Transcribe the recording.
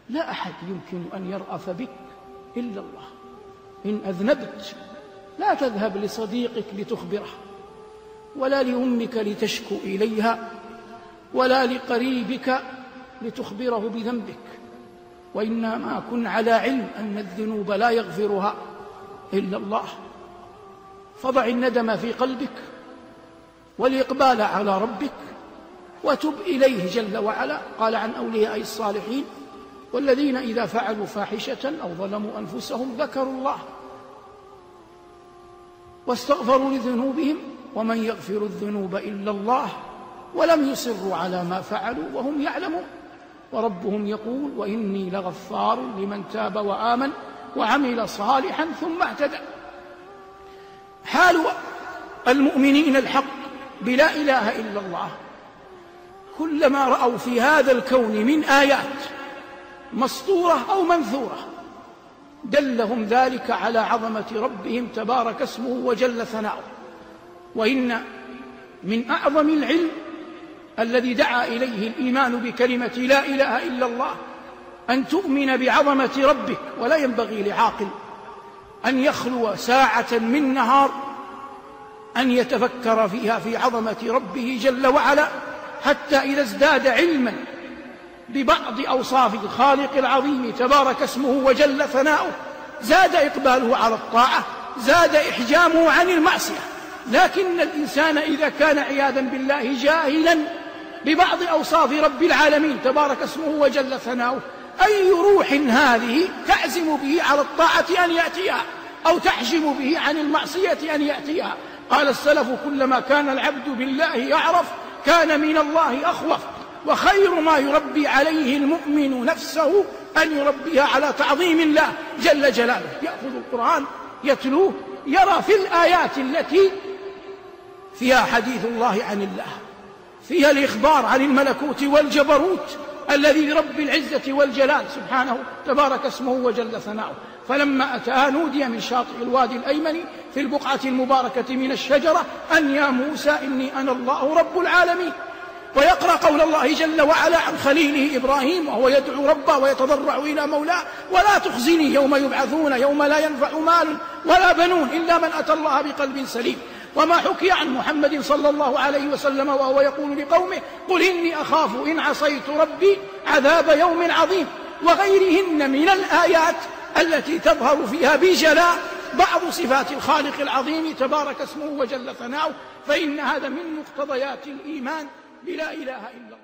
لا أحد يمكن أن يرأف بك إلا الله. إن أذنبت لا تذهب لصديقك لتخبره، ولا لأمك لتشكو إليها، ولا لقريبك لتخبره بذنبك، وإنما كن على علم أن الذنوب لا يغفرها إلا الله. فضع الندم في قلبك والإقبال على ربك وتب إليه جل وعلا. قال عن أولياء الصالحين: والذين إذا فعلوا فاحشة أو ظلموا أنفسهم ذكروا الله واستغفروا لذنوبهم ومن يغفر الذنوب إلا الله ولم يصروا على ما فعلوا وهم يعلمون. وربهم يقول: وإني لغفار لمن تاب وآمن وعمل صالحا ثم اهتدى. حال المؤمنين الحق بلا إله إلا الله كلما رأوا في هذا الكون من آيات مسطورة أو منثورة دلهم ذلك على عظمة ربهم تبارك اسمه وجل ثناؤه. وإن من أعظم العلم الذي دعا إليه الإيمان بكلمة لا إله إلا الله أن تؤمن بعظمة ربك. ولا ينبغي لعاقل أن يخلو ساعة من نهار أن يتفكر فيها في عظمة ربه جل وعلا، حتى إذا ازداد علما ببعض أوصاف الخالق العظيم تبارك اسمه وجل ثناؤه زاد إقباله على الطاعة، زاد إحجامه عن المعصية. لكن الإنسان إذا كان عياذا بالله جاهلا ببعض أوصاف رب العالمين تبارك اسمه وجل ثناؤه، أي روح هذه تعزم به على الطاعة أن يأتيها أو تحجم به عن المعصية أن يأتيها؟ قال السلف: كلما كان العبد بالله يعرف كان من الله أخوف. وخير ما يربي عليه المؤمن نفسه أن يربيها على تعظيم الله جل جلاله. يأخذ القرآن يتلوه يرى في الآيات التي فيها حديث الله عن الله، فيها الإخبار عن الملكوت والجبروت الذي لرب العزة والجلال سبحانه تبارك اسمه وجل ثناؤه. فلما أتاها نودي من شاطئ الوادي الأيمن في البقعة المباركة من الشجرة أن يا موسى إني أنا الله رب العالمين. ويقرأ قول الله جل وعلا عن خليله إبراهيم وهو يدعو ربه ويتضرع إلى مولاه: ولا تخزني يوم يبعثون يوم لا ينفع مال ولا بنون إلا من أتى الله بقلب سليم. وما حكي عن محمد صلى الله عليه وسلم وهو يقول لقومه: قل إني أخاف إن عصيت ربي عذاب يوم عظيم. وغيرهن من الآيات التي تظهر فيها بجلاء بعض صفات الخالق العظيم تبارك اسمه وجل ثناؤه. فإن هذا من مقتضيات الإيمان بلا إله إلا الله.